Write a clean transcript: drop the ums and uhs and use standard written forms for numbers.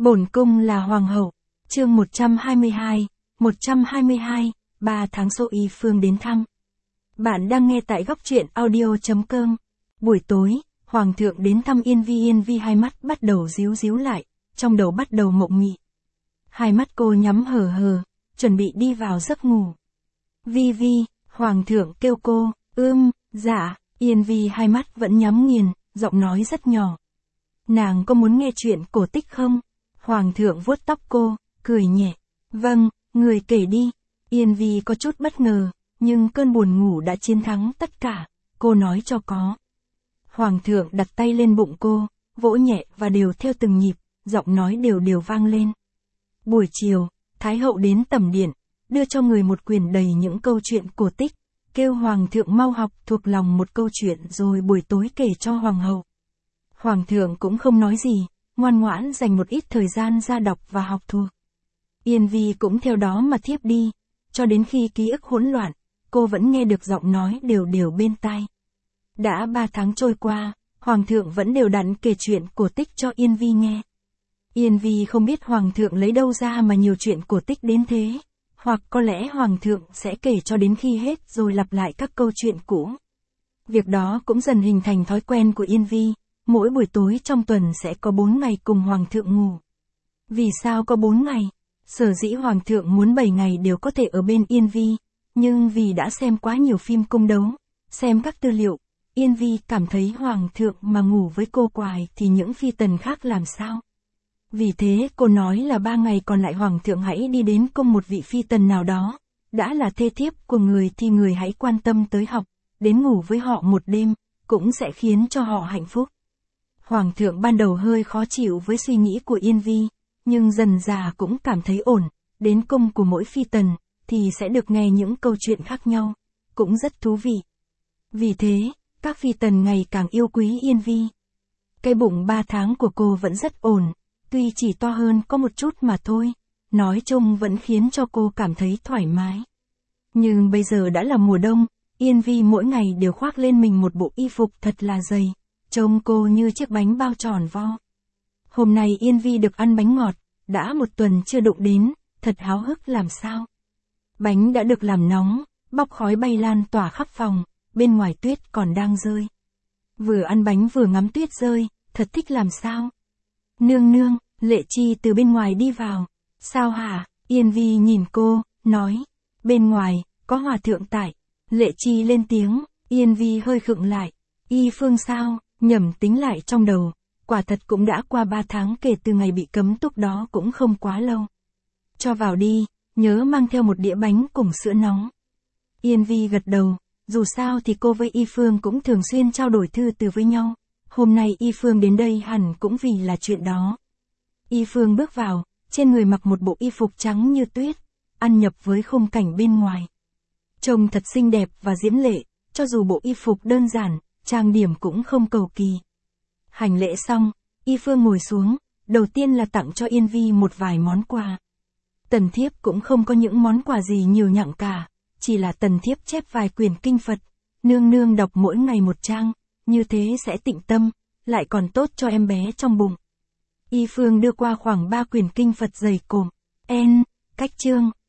Bổn cung là hoàng hậu. Chương 122, 3 tháng số Y Phương đến thăm. Bạn đang nghe tại góc truyện audio.com. Buổi tối, hoàng thượng đến thăm Yên Vi hai mắt bắt đầu díu díu lại, trong đầu bắt đầu mộng mị. Hai mắt cô nhắm hờ hờ, chuẩn bị đi vào giấc ngủ. Vi, hoàng thượng kêu cô, dạ, Yên Vi hai mắt vẫn nhắm nghiền, giọng nói rất nhỏ. Nàng có muốn nghe chuyện cổ tích không? Hoàng thượng vuốt tóc cô, cười nhẹ. Vâng, người kể đi. Yên Vi có chút bất ngờ, nhưng cơn buồn ngủ đã chiến thắng tất cả, cô nói cho có. Hoàng thượng đặt tay lên bụng cô, vỗ nhẹ và đều theo từng nhịp, giọng nói đều vang lên. Buổi chiều, Thái hậu đến tẩm điện, đưa cho người một quyển đầy những câu chuyện cổ tích, kêu hoàng thượng mau học thuộc lòng một câu chuyện rồi buổi tối kể cho hoàng hậu. Hoàng thượng cũng không nói gì, ngoan ngoãn dành một ít thời gian ra đọc và học thuộc. Yên Vi cũng theo đó mà thiếp đi, cho đến khi ký ức hỗn loạn, cô vẫn nghe được giọng nói đều bên tai. Đã 3 tháng trôi qua, hoàng thượng vẫn đều đặn kể chuyện cổ tích cho Yên Vi nghe. Yên Vi không biết hoàng thượng lấy đâu ra mà nhiều chuyện cổ tích đến thế, hoặc có lẽ hoàng thượng sẽ kể cho đến khi hết rồi lặp lại các câu chuyện cũ. Việc đó cũng dần hình thành thói quen của Yên Vi, mỗi buổi tối trong tuần sẽ có 4 ngày cùng hoàng thượng ngủ. Vì sao có 4 ngày? Sở dĩ hoàng thượng muốn 7 ngày đều có thể ở bên Yên Vi, nhưng vì đã xem quá nhiều phim cung đấu, xem các tư liệu, Yên Vi cảm thấy hoàng thượng mà ngủ với cô quài thì những phi tần khác làm sao? Vì thế cô nói là 3 ngày còn lại hoàng thượng hãy đi đến cung một vị phi tần nào đó, đã là thê thiếp của người thì người hãy quan tâm tới học, đến ngủ với họ một đêm, cũng sẽ khiến cho họ hạnh phúc. Hoàng thượng ban đầu hơi khó chịu với suy nghĩ của Yên Vi, nhưng dần dà cũng cảm thấy ổn, đến cung của mỗi phi tần, thì sẽ được nghe những câu chuyện khác nhau, cũng rất thú vị. Vì thế, các phi tần ngày càng yêu quý Yên Vi. Cái bụng 3 tháng của cô vẫn rất ổn, tuy chỉ to hơn có một chút mà thôi, nói chung vẫn khiến cho cô cảm thấy thoải mái. Nhưng bây giờ đã là mùa đông, Yên Vi mỗi ngày đều khoác lên mình một bộ y phục thật là dày, trông cô như chiếc bánh bao tròn vo. Hôm nay Yên Vi được ăn bánh ngọt, đã một tuần chưa đụng đến, thật háo hức làm sao. Bánh đã được làm nóng, bọc khói bay lan tỏa khắp phòng, bên ngoài tuyết còn đang rơi. Vừa ăn bánh vừa ngắm tuyết rơi, thật thích làm sao. Nương, Lệ Chi từ bên ngoài đi vào. Sao hả? Yên Vi nhìn cô, nói. Bên ngoài, có hòa thượng tại. Lệ Chi lên tiếng, Yên Vi hơi khựng lại. Y Phương sao? Nhẩm tính lại trong đầu. Quả thật cũng đã qua 3 tháng kể từ ngày bị cấm túc đó cũng không quá lâu. Cho vào đi, nhớ mang theo một đĩa bánh cùng sữa nóng. Yên Vi gật đầu, dù sao thì cô với Y Phương cũng thường xuyên trao đổi thư từ với nhau. Hôm nay Y Phương đến đây hẳn cũng vì là chuyện đó. Y Phương bước vào, trên người mặc một bộ y phục trắng như tuyết, ăn nhập với khung cảnh bên ngoài. Trông thật xinh đẹp và diễm lệ, cho dù bộ y phục đơn giản, trang điểm cũng không cầu kỳ. Hành lễ xong, Y Phương ngồi xuống, đầu tiên là tặng cho Yên Vi một vài món quà. Tần thiếp cũng không có những món quà gì nhiều nhặng cả, chỉ là tần thiếp chép vài quyển kinh Phật, nương đọc mỗi ngày một trang, như thế sẽ tịnh tâm, lại còn tốt cho em bé trong bụng. Y Phương đưa qua khoảng 3 quyển kinh Phật dày cộm, cách chương,